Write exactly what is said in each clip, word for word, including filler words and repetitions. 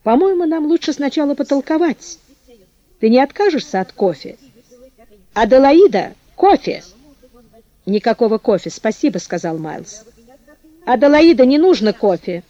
По-моему, нам лучше сначала потолковать. Ты не откажешься от кофе? Аделаида, кофе!» «Никакого кофе, спасибо», — сказал Майлз. «Аделаида, не нужно кофе!»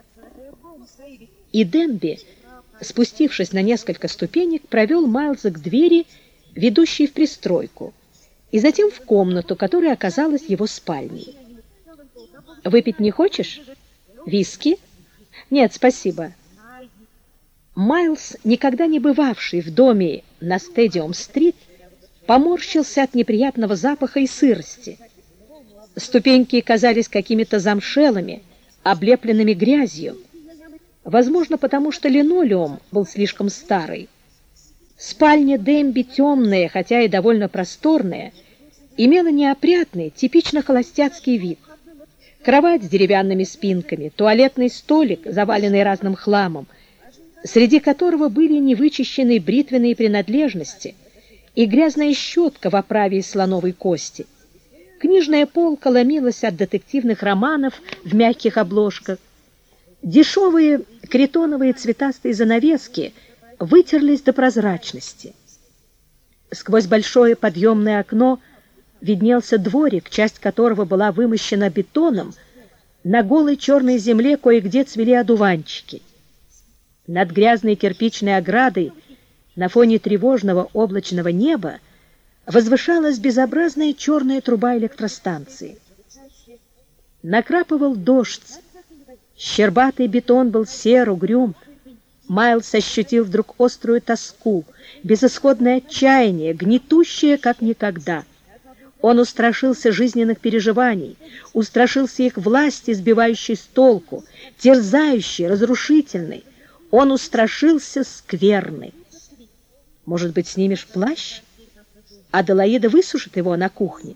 И Денби, спустившись на несколько ступенек, провел Майлза к двери, ведущей в пристройку, и затем в комнату, которая оказалась его спальней. «Выпить не хочешь? Виски?» «Нет, спасибо». Майлз, никогда не бывавший в доме на Стадиум-стрит, поморщился от неприятного запаха и сырости. Ступеньки казались какими-то замшелыми, облепленными грязью, возможно, потому что линолеум был слишком старый. Спальня Демби, темная, хотя и довольно просторная, имела неопрятный, типично холостяцкий вид. Кровать с деревянными спинками, туалетный столик, заваленный разным хламом, среди которого были невычищенные бритвенные принадлежности и грязная щетка в оправе из слоновой кости. Книжная полка ломилась от детективных романов в мягких обложках. Дешевые критоновые цветастые занавески вытерлись до прозрачности. Сквозь большое подъемное окно виднелся дворик, часть которого была вымощена бетоном. На голой черной земле кое-где цвели одуванчики. Над грязной кирпичной оградой на фоне тревожного облачного неба возвышалась безобразная черная труба электростанции. Накрапывал дождь. Щербатый бетон был сер, угрюм. Майлз ощутил вдруг острую тоску, безысходное отчаяние, гнетущее, как никогда. Он устрашился жизненных переживаний, устрашился их власти, сбивающей с толку, терзающей, разрушительной. Он устрашился скверны. «Может быть, снимешь плащ? Аделаида высушит его на кухне».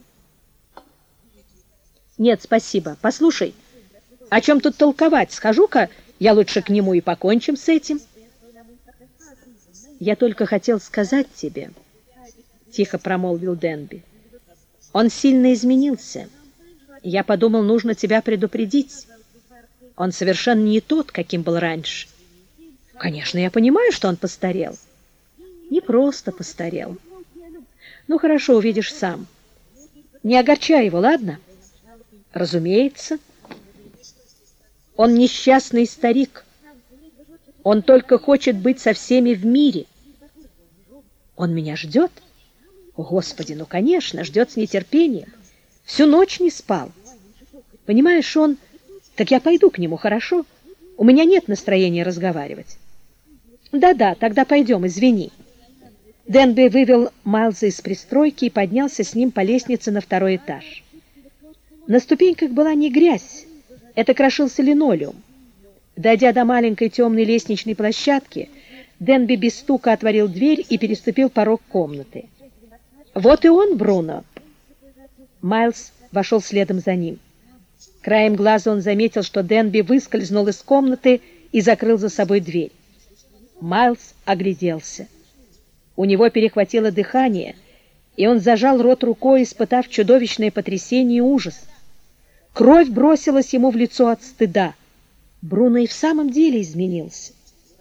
«Нет, спасибо. Послушай, о чем тут толковать? Схожу-ка я лучше к нему и покончим с этим». «Я только хотел сказать тебе», — тихо промолвил Денби. «Он сильно изменился. Я подумал, нужно тебя предупредить. Он совершенно не тот, каким был раньше». «Конечно, я понимаю, что он постарел». «Не просто постарел. Ну, хорошо, увидишь сам. Не огорчай его, ладно?» «Разумеется. Он несчастный старик. Он только хочет быть со всеми в мире. Он меня ждет? О, Господи, ну, конечно, ждет с нетерпением. Всю ночь не спал. Понимаешь, он... Так я пойду к нему, хорошо? У меня нет настроения разговаривать». «Да-да, тогда пойдем, извини». Денби вывел Майлза из пристройки и поднялся с ним по лестнице на второй этаж. На ступеньках была не грязь, это крошился линолеум. Дойдя до маленькой темной лестничной площадки, Денби без стука отворил дверь и переступил порог комнаты. «Вот и он, Бруно!» Майлз вошел следом за ним. Краем глаза он заметил, что Денби выскользнул из комнаты и закрыл за собой дверь. Майлз огляделся. У него перехватило дыхание, и он зажал рот рукой, испытав чудовищное потрясение и ужас. Кровь бросилась ему в лицо от стыда. Бруно и в самом деле изменился.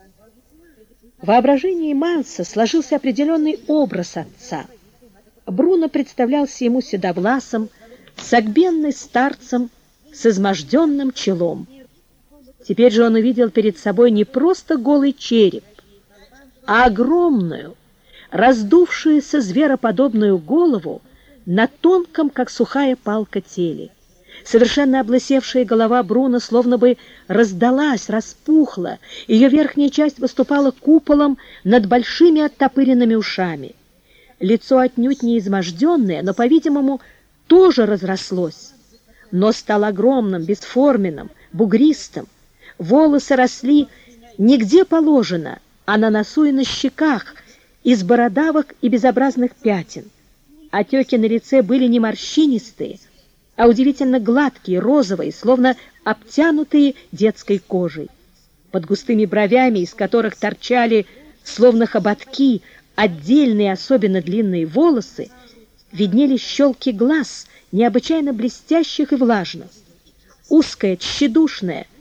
В воображении Майлза сложился определенный образ отца. Бруно представлялся ему седовласым, согбенным старцем с изможденным челом. Теперь же он увидел перед собой не просто голый череп, а огромную, раздувшуюся звероподобную голову на тонком, как сухая палка, теле. Совершенно облысевшая голова Бруно словно бы раздалась, распухла, ее верхняя часть выступала куполом над большими оттопыренными ушами. Лицо отнюдь не изможденное, но, по-видимому, тоже разрослось. Нос стал огромным, бесформенным, бугристым. Волосы росли не где положено, а на носу и на щеках, из бородавок и безобразных пятен. Отеки на лице были не морщинистые, а удивительно гладкие, розовые, словно обтянутые детской кожей. Под густыми бровями, из которых торчали, словно хоботки, отдельные особенно длинные волосы, виднелись щелки глаз, необычайно блестящих и влажных. Узкое, тщедушное,